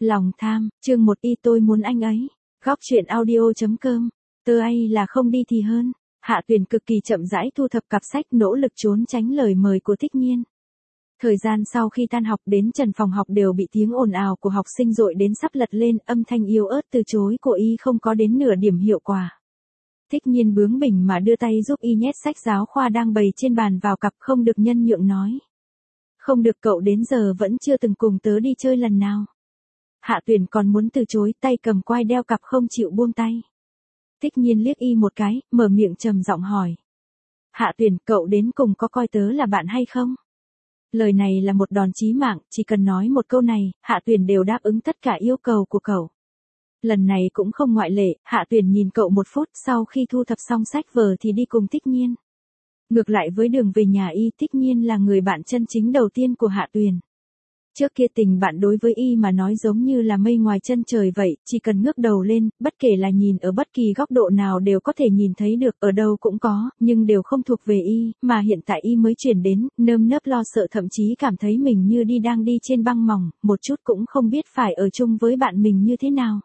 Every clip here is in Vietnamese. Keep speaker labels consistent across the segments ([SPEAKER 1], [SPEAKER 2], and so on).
[SPEAKER 1] Lòng tham, chương 1 y tôi muốn anh ấy. Góc truyện audio.com. Tớ ai là không đi thì hơn. Hạ Tuyền cực kỳ chậm rãi thu thập cặp sách, nỗ lực trốn tránh lời mời của Thích Nhiên. Thời gian sau khi tan học đến trần phòng học đều bị tiếng ồn ào của học sinh dội đến sắp lật lên, âm thanh yếu ớt từ chối của y không có đến nửa điểm hiệu quả. Thích Nhiên bướng bỉnh mà đưa tay giúp y nhét sách giáo khoa đang bày trên bàn vào cặp, không được nhân nhượng nói. Không được, cậu đến giờ vẫn chưa từng cùng tớ đi chơi lần nào. Hạ Tuyền còn muốn từ chối, tay cầm quai đeo cặp không chịu buông tay. Thích Nhiên liếc y một cái, mở miệng trầm giọng hỏi. Hạ Tuyền, cậu đến cùng có coi tớ là bạn hay không? Lời này là một đòn chí mạng, chỉ cần nói một câu này, Hạ Tuyền đều đáp ứng tất cả yêu cầu của cậu. Lần này cũng không ngoại lệ, Hạ Tuyền nhìn cậu một phút, sau khi thu thập xong sách vở thì đi cùng Thích Nhiên. Ngược lại với đường về nhà y, Thích Nhiên là người bạn chân chính đầu tiên của Hạ Tuyền. Trước kia tình bạn đối với y mà nói giống như là mây ngoài chân trời vậy, chỉ cần ngước đầu lên, bất kể là nhìn ở bất kỳ góc độ nào đều có thể nhìn thấy được, ở đâu cũng có, nhưng đều không thuộc về y, mà hiện tại y mới chuyển đến, nơm nớp lo sợ, thậm chí cảm thấy mình như đang đi trên băng mỏng, một chút cũng không biết phải ở chung với bạn mình như thế nào.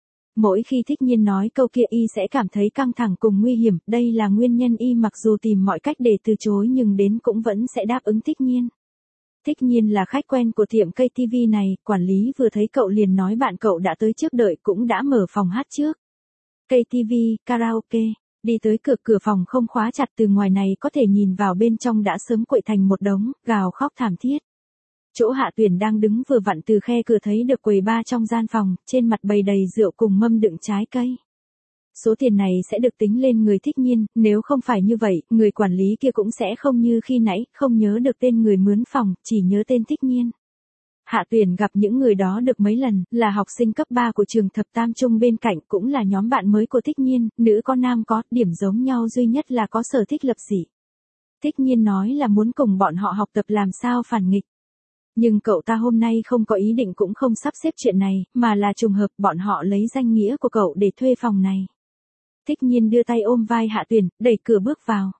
[SPEAKER 1] Mỗi khi Thích Nhiên nói câu kia y sẽ cảm thấy căng thẳng cùng nguy hiểm, đây là nguyên nhân y mặc dù tìm mọi cách để từ chối nhưng đến cũng vẫn sẽ đáp ứng Thích Nhiên. Thích Nhiên là khách quen của tiệm cây TV này, quản lý vừa thấy cậu liền nói bạn cậu đã tới trước đợi, cũng đã mở phòng hát trước. Cây TV, karaoke, đi tới cửa phòng không khóa chặt, từ ngoài này có thể nhìn vào bên trong đã sớm quậy thành một đống, gào khóc thảm thiết. Chỗ Hạ Tuyền đang đứng vừa vặn từ khe cửa thấy được quầy bar trong gian phòng, trên mặt bày đầy rượu cùng mâm đựng trái cây. Số tiền này sẽ được tính lên người Thích Nhiên, nếu không phải như vậy, người quản lý kia cũng sẽ không như khi nãy, không nhớ được tên người mướn phòng, chỉ nhớ tên Thích Nhiên. Hạ Tuyền gặp những người đó được mấy lần, là học sinh cấp 3 của trường Thập Tam Trung bên cạnh, cũng là nhóm bạn mới của Thích Nhiên, nữ có nam có, điểm giống nhau duy nhất là có sở thích lập dị. Thích Nhiên nói là muốn cùng bọn họ học tập làm sao phản nghịch. Nhưng cậu ta hôm nay không có ý định cũng không sắp xếp chuyện này, mà là trùng hợp bọn họ lấy danh nghĩa của cậu để thuê phòng này. Thích Nhiên đưa tay ôm vai Hạ Tuyền, đẩy cửa bước vào.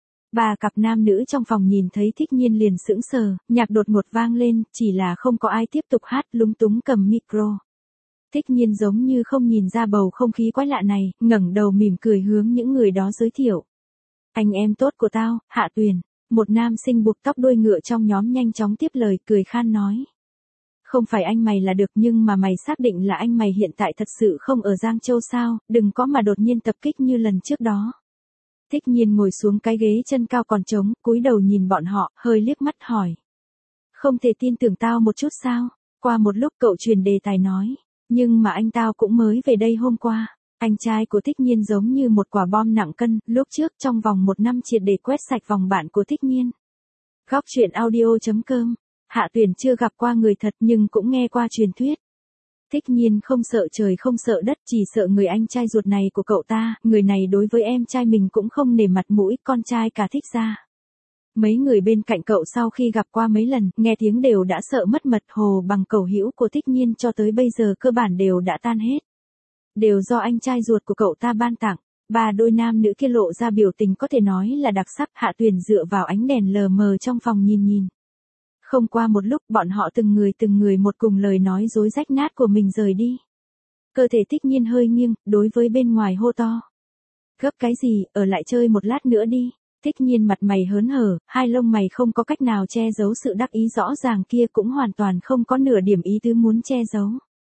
[SPEAKER 1] Ba cặp nam nữ trong phòng nhìn thấy Thích Nhiên liền sững sờ, nhạc đột ngột vang lên, chỉ là không có ai tiếp tục hát, lúng túng cầm micro. Thích Nhiên giống như không nhìn ra bầu không khí quái lạ này, ngẩng đầu mỉm cười hướng những người đó giới thiệu. Anh em tốt của tao, Hạ Tuyền. Một nam sinh buộc tóc đuôi ngựa trong nhóm nhanh chóng tiếp lời, cười khan nói. Không phải anh mày là được, nhưng mà mày xác định là anh mày hiện tại thật sự không ở Giang Châu sao, đừng có mà đột nhiên tập kích như lần trước đó. Thích Nhiên ngồi xuống cái ghế chân cao còn trống, cúi đầu nhìn bọn họ, hơi liếc mắt hỏi. Không thể tin tưởng tao một chút sao? Qua một lúc cậu truyền đề tài nói. Nhưng mà anh tao cũng mới về đây hôm qua. Anh trai của Thích Nhiên giống như một quả bom nặng cân, lúc trước trong vòng 1 năm triệt để quét sạch vòng bạn của Thích Nhiên. Góc truyện audio.com. Hạ Tuyền chưa gặp qua người thật nhưng cũng nghe qua truyền thuyết. Thích Nhiên không sợ trời không sợ đất, chỉ sợ người anh trai ruột này của cậu ta, người này đối với em trai mình cũng không nể mặt mũi, con trai cả Thích gia. Mấy người bên cạnh cậu sau khi gặp qua mấy lần, nghe tiếng đều đã sợ mất mật, hồ bằng cầu hữu của Thích Nhiên cho tới bây giờ cơ bản đều đã tan hết. Đều do anh trai ruột của cậu ta ban tặng. Ba đôi nam nữ kia lộ ra biểu tình có thể nói là đặc sắc. Hạ Tuyền dựa vào ánh đèn lờ mờ trong phòng nhìn. Không qua một lúc bọn họ từng người một cùng lời nói dối rách nát của mình rời đi. Cơ thể Thích Nhiên hơi nghiêng, đối với bên ngoài hô to. Gấp cái gì, ở lại chơi một lát nữa đi. Thích Nhiên mặt mày hớn hở, hai lông mày không có cách nào che giấu sự đắc ý rõ ràng kia, cũng hoàn toàn không có nửa điểm ý tứ muốn che giấu.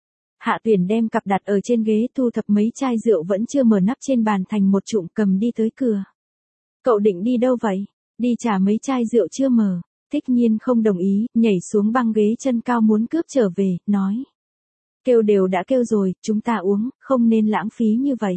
[SPEAKER 1] Hạ Tuyền đem cặp đặt ở trên ghế, thu thập mấy chai rượu vẫn chưa mở nắp trên bàn thành một chụm, cầm đi tới cửa. Cậu định đi đâu vậy? Đi trả mấy chai rượu chưa mở. Thích Nhiên không đồng ý, nhảy xuống băng ghế chân cao muốn cướp trở về, nói. Kêu đều đã kêu rồi, chúng ta uống, không nên lãng phí như vậy.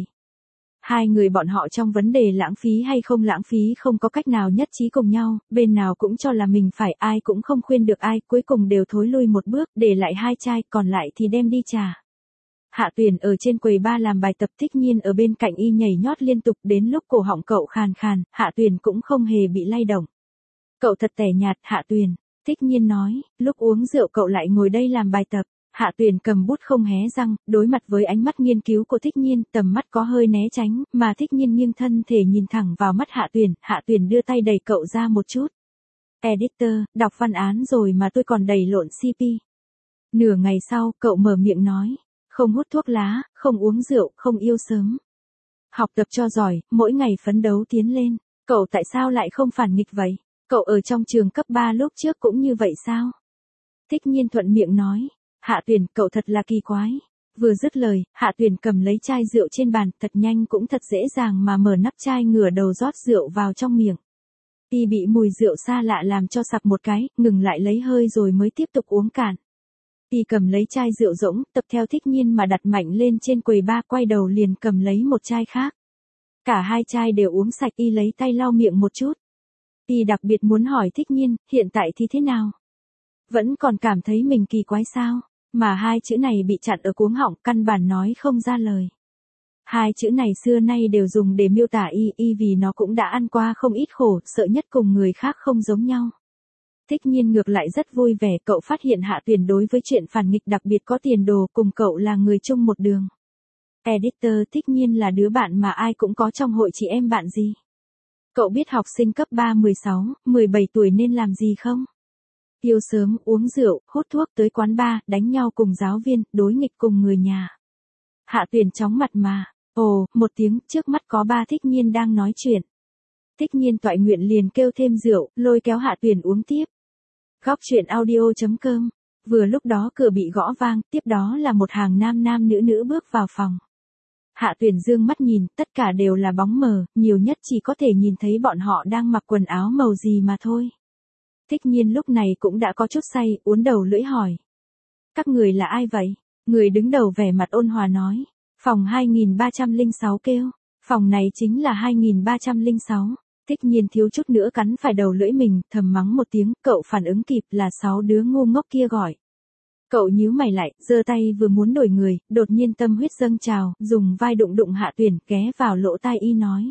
[SPEAKER 1] Hai người bọn họ trong vấn đề lãng phí hay không lãng phí không có cách nào nhất trí cùng nhau, bên nào cũng cho là mình phải, ai cũng không khuyên được ai, cuối cùng đều thối lui một bước, để lại 2 chai, còn lại thì đem đi trả. Hạ Tuyền ở trên quầy bar làm bài tập, Thích Nhiên ở bên cạnh y nhảy nhót liên tục, đến lúc cổ họng cậu khàn khàn, Hạ Tuyền cũng không hề bị lay động. Cậu thật tẻ nhạt, Hạ Tuyền. Thích Nhiên nói, lúc uống rượu cậu lại ngồi đây làm bài tập. Hạ Tuyền cầm bút không hé răng, đối mặt với ánh mắt nghiên cứu của Thích Nhiên, tầm mắt có hơi né tránh, mà Thích Nhiên nghiêng thân thể nhìn thẳng vào mắt Hạ Tuyền đưa tay đẩy cậu ra một chút. Editor, đọc văn án rồi mà tôi còn đẩy lộn CP. Nửa ngày sau, cậu mở miệng nói. Không hút thuốc lá, không uống rượu, không yêu sớm. Học tập cho giỏi, mỗi ngày phấn đấu tiến lên. Cậu tại sao lại không phản nghịch vậy? Cậu ở trong trường cấp 3 lúc trước cũng như vậy sao? Thích Nhiên thuận miệng nói. Hạ Tuyền, cậu thật là kỳ quái. Vừa dứt lời, Hạ Tuyền cầm lấy chai rượu trên bàn, thật nhanh cũng thật dễ dàng mà mở nắp chai, ngửa đầu rót rượu vào trong miệng. Y bị mùi rượu xa lạ làm cho sặc một cái, ngừng lại lấy hơi rồi mới tiếp tục uống cạn. Y cầm lấy chai rượu rỗng, tập theo Thích Nhiên mà đặt mạnh lên trên quầy bar, quay đầu liền cầm lấy một chai khác. Cả hai chai đều uống sạch, Y lấy tay lau miệng một chút. Y đặc biệt muốn hỏi Thích Nhiên, hiện tại thì thế nào? Vẫn còn cảm thấy mình kỳ quái sao? Mà hai chữ này bị chặn ở cuống họng, căn bản nói không ra lời. Hai chữ này xưa nay đều dùng để miêu tả Y vì nó cũng đã ăn qua không ít khổ, sợ nhất cùng người khác không giống nhau. Thích Nhiên ngược lại rất vui vẻ, cậu phát hiện Hạ Tuyền đối với chuyện phản nghịch đặc biệt có tiền đồ, cùng cậu là người chung một đường. Editor, Thích Nhiên là đứa bạn mà ai cũng có trong hội chị em bạn gì. Cậu biết học sinh cấp 3 16, 17 tuổi nên làm gì không? Yêu sớm, uống rượu, hút thuốc, tới quán bar, đánh nhau cùng giáo viên, đối nghịch cùng người nhà. Hạ Tuyền chóng mặt mà. Ồ, một tiếng, trước mắt có ba Thích Nhiên đang nói chuyện. Thích Nhiên toại nguyện liền kêu thêm rượu, lôi kéo Hạ Tuyền uống tiếp. Góc truyện audio.com. Vừa lúc đó cửa bị gõ vang, tiếp đó là một hàng nam nữ bước vào phòng. Hạ Tuyền dương mắt nhìn, tất cả đều là bóng mờ, nhiều nhất chỉ có thể nhìn thấy bọn họ đang mặc quần áo màu gì mà thôi. Thích Nhiên lúc này cũng đã có chút say, uốn đầu lưỡi hỏi. Các người là ai vậy? Người đứng đầu vẻ mặt ôn hòa nói. Phòng 2306 kêu. Phòng này chính là 2306. Thích Nhiên thiếu chút nữa cắn phải đầu lưỡi mình, thầm mắng một tiếng, cậu phản ứng kịp là 6 đứa ngu ngốc kia gọi. Cậu nhíu mày lại, giơ tay vừa muốn đổi người, đột nhiên tâm huyết dâng trào, dùng vai đụng Hạ Tuyền, ghé vào lỗ tai Y nói.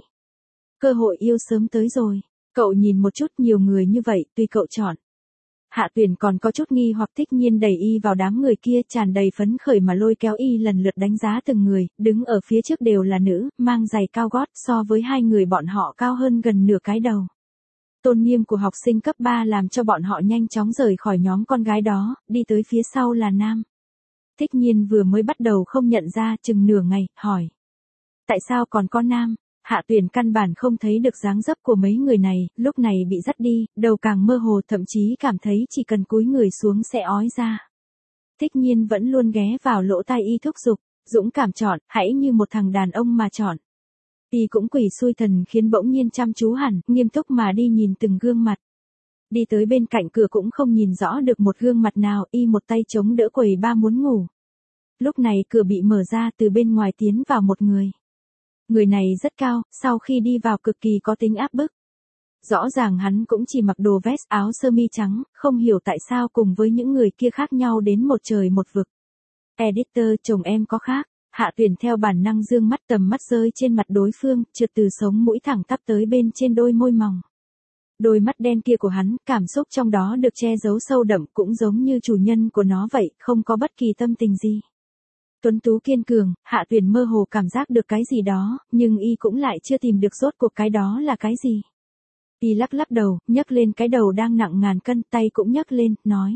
[SPEAKER 1] Cơ hội yêu sớm tới rồi. Cậu nhìn một chút, nhiều người như vậy, tùy cậu chọn. Hạ Tuyền còn có chút nghi hoặc. Thích Nhiên đẩy Y vào đám người kia, tràn đầy phấn khởi mà lôi kéo Y lần lượt đánh giá từng người, đứng ở phía trước đều là nữ, mang giày cao gót, so với hai người bọn họ cao hơn gần nửa cái đầu. Tôn nghiêm của học sinh cấp 3 làm cho bọn họ nhanh chóng rời khỏi nhóm con gái đó, đi tới phía sau là nam. Thích Nhiên vừa mới bắt đầu không nhận ra, chừng nửa ngày, hỏi. Tại sao còn có nam? Hạ Tuyền căn bản không thấy được dáng dấp của mấy người này, lúc này bị dắt đi, đầu càng mơ hồ, thậm chí cảm thấy chỉ cần cúi người xuống sẽ ói ra. Thích Nhiên vẫn luôn ghé vào lỗ tai Y thúc giục, dũng cảm chọn, hãy như một thằng đàn ông mà chọn. Y cũng quỷ xui thần khiến bỗng nhiên chăm chú hẳn, nghiêm túc mà đi nhìn từng gương mặt. Đi tới bên cạnh cửa cũng không nhìn rõ được một gương mặt nào, Y một tay chống đỡ quầy bar muốn ngủ. Lúc này cửa bị mở ra, từ bên ngoài tiến vào một người. Người này rất cao, sau khi đi vào cực kỳ có tính áp bức. Rõ ràng hắn cũng chỉ mặc đồ vest áo sơ mi trắng, không hiểu tại sao cùng với những người kia khác nhau đến một trời một vực. Editor, chồng em có khác. Hạ Tuyền theo bản năng dương mắt, tầm mắt rơi trên mặt đối phương, trượt từ sống mũi thẳng tắp tới bên trên đôi môi mỏng. Đôi mắt đen kia của hắn, cảm xúc trong đó được che giấu sâu đậm, cũng giống như chủ nhân của nó vậy, không có bất kỳ tâm tình gì. Tuấn tú kiên cường, Hạ Tuyền mơ hồ cảm giác được cái gì đó, nhưng Y cũng lại chưa tìm được rốt cuộc cái đó là cái gì. Y lắc lắc đầu, nhấc lên cái đầu đang nặng ngàn cân, tay cũng nhấc lên, nói.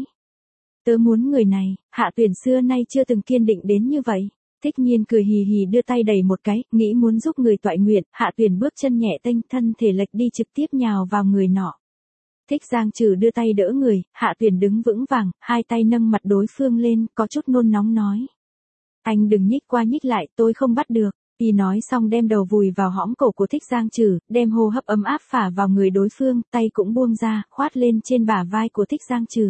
[SPEAKER 1] Tớ muốn người này. Hạ Tuyền xưa nay chưa từng kiên định đến như vậy. Thích Nhiên cười hì hì đưa tay đẩy một cái, nghĩ muốn giúp người toại nguyện, Hạ Tuyền bước chân nhẹ tênh, thân thể lệch đi trực tiếp nhào vào người nọ. Thích Giang Trừ đưa tay đỡ người, Hạ Tuyền đứng vững vàng, hai tay nâng mặt đối phương lên, có chút nôn nóng nói. Anh đừng nhích qua nhích lại, tôi không bắt được. Y nói xong đem đầu vùi vào hõm cổ của Thích Giang Trừ, đem hô hấp ấm áp phả vào người đối phương, tay cũng buông ra, khoát lên trên bả vai của Thích Giang Trừ.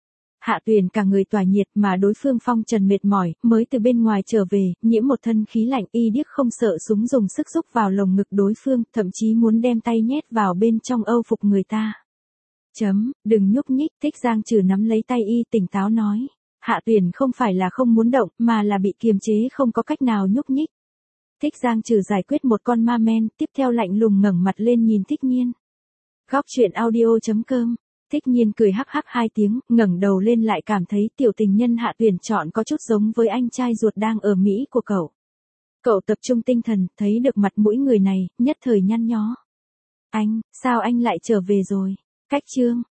[SPEAKER 1] Hạ Tuyền cả người tỏa nhiệt mà đối phương phong trần mệt mỏi, mới từ bên ngoài trở về, nhiễm một thân khí lạnh, Y điếc không sợ súng dùng sức rúc vào lồng ngực đối phương, thậm chí muốn đem tay nhét vào bên trong âu phục người ta. Đừng nhúc nhích. Thích Giang Trừ nắm lấy tay Y tỉnh táo nói. Hạ Tuyền không phải là không muốn động, mà là bị kiềm chế không có cách nào nhúc nhích. Thích Giang Trừ giải quyết một con ma men, tiếp theo lạnh lùng ngẩng mặt lên nhìn Thích Nhiên. Góc truyện audio.com. Thích Nhiên cười hắc hắc hai tiếng, ngẩng đầu lên lại cảm thấy tiểu tình nhân Hạ Tuyền chọn có chút giống với anh trai ruột đang ở Mỹ của cậu. Cậu tập trung tinh thần, thấy được mặt mũi người này, nhất thời nhăn nhó. Anh, sao anh lại trở về rồi? Cách chương.